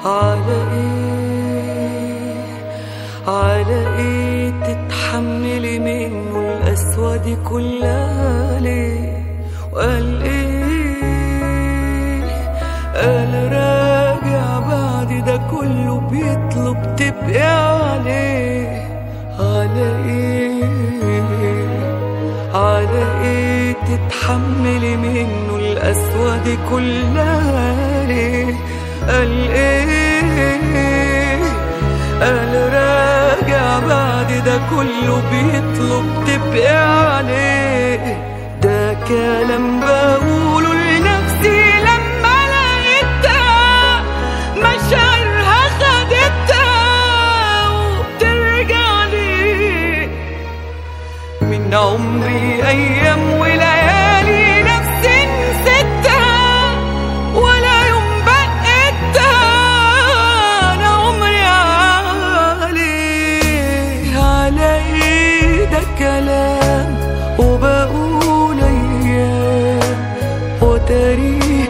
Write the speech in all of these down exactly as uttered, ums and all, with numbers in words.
على ايه على ايه تتحملي منه القسوة دي كلها ليه؟ وقال ايه قال راجع بعد ده كله بيطلب تبقى عليه. على ايه على ايه تتحملي منه القسوة دي كلها ليه؟ قال ايه قال راجع بعد ده كله بيطلب تبقى عليه. ده كلام بقوله لنفسي لما لقيتها مشاعرها خدتها وبترجع لي من عمري ايام وليالي نفسي نسيتها ولا يوم بقيتها انا عمري عليه. على ايه ده كلام وبقول ايام وتاريخ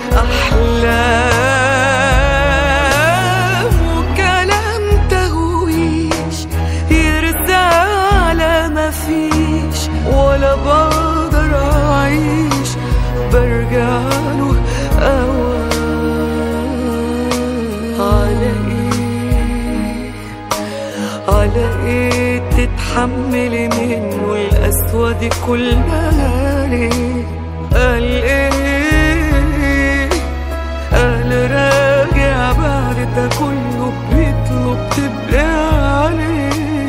احلام وكلام تهويش يرسى على ما فيش ولا بقدر اعيش برجع له اوام. على ايه على ايه تتحملي منه القسوة دي كلها ليه؟ قال ايه قال راجع بعد ده كله بيطلب تبقى عليه.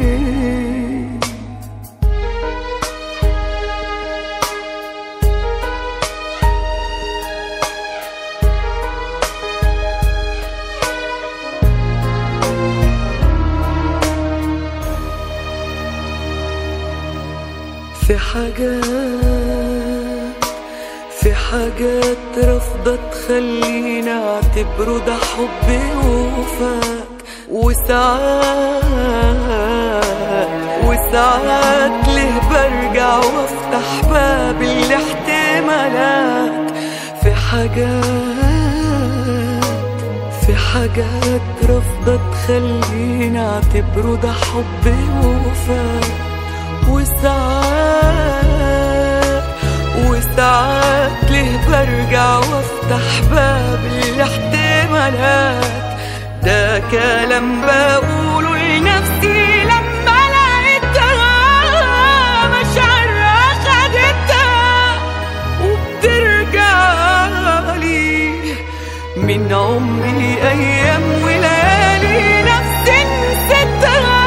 في حاجات في حاجات رافضة تخليني اعتبره ده حب وفاك. وساعات وساعات ليه برجع وافتح باب الاحتمالات. في حاجات في حاجات رافضة تخليني اعتبره ده حب وفاك. وساعات وساعات ليه برجع وافتح باب الاحتمالات. ده كلام بقوله لنفسي لما لقيتها مشاعرها خدتها وبترجع لي من عمري ايام وليالي نفسي نسيتها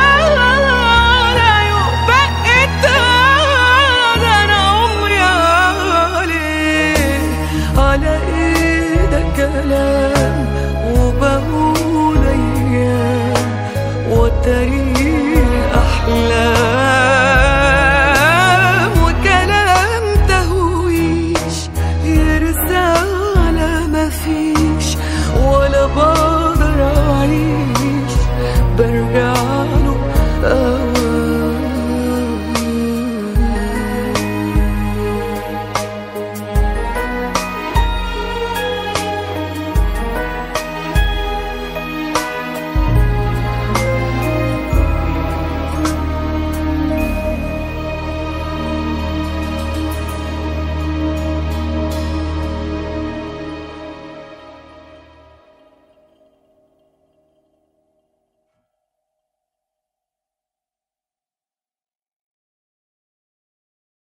كلام وبقول ايام وتاريخ احلام وكلام تهويش يرسى على ما فيش ولا بقى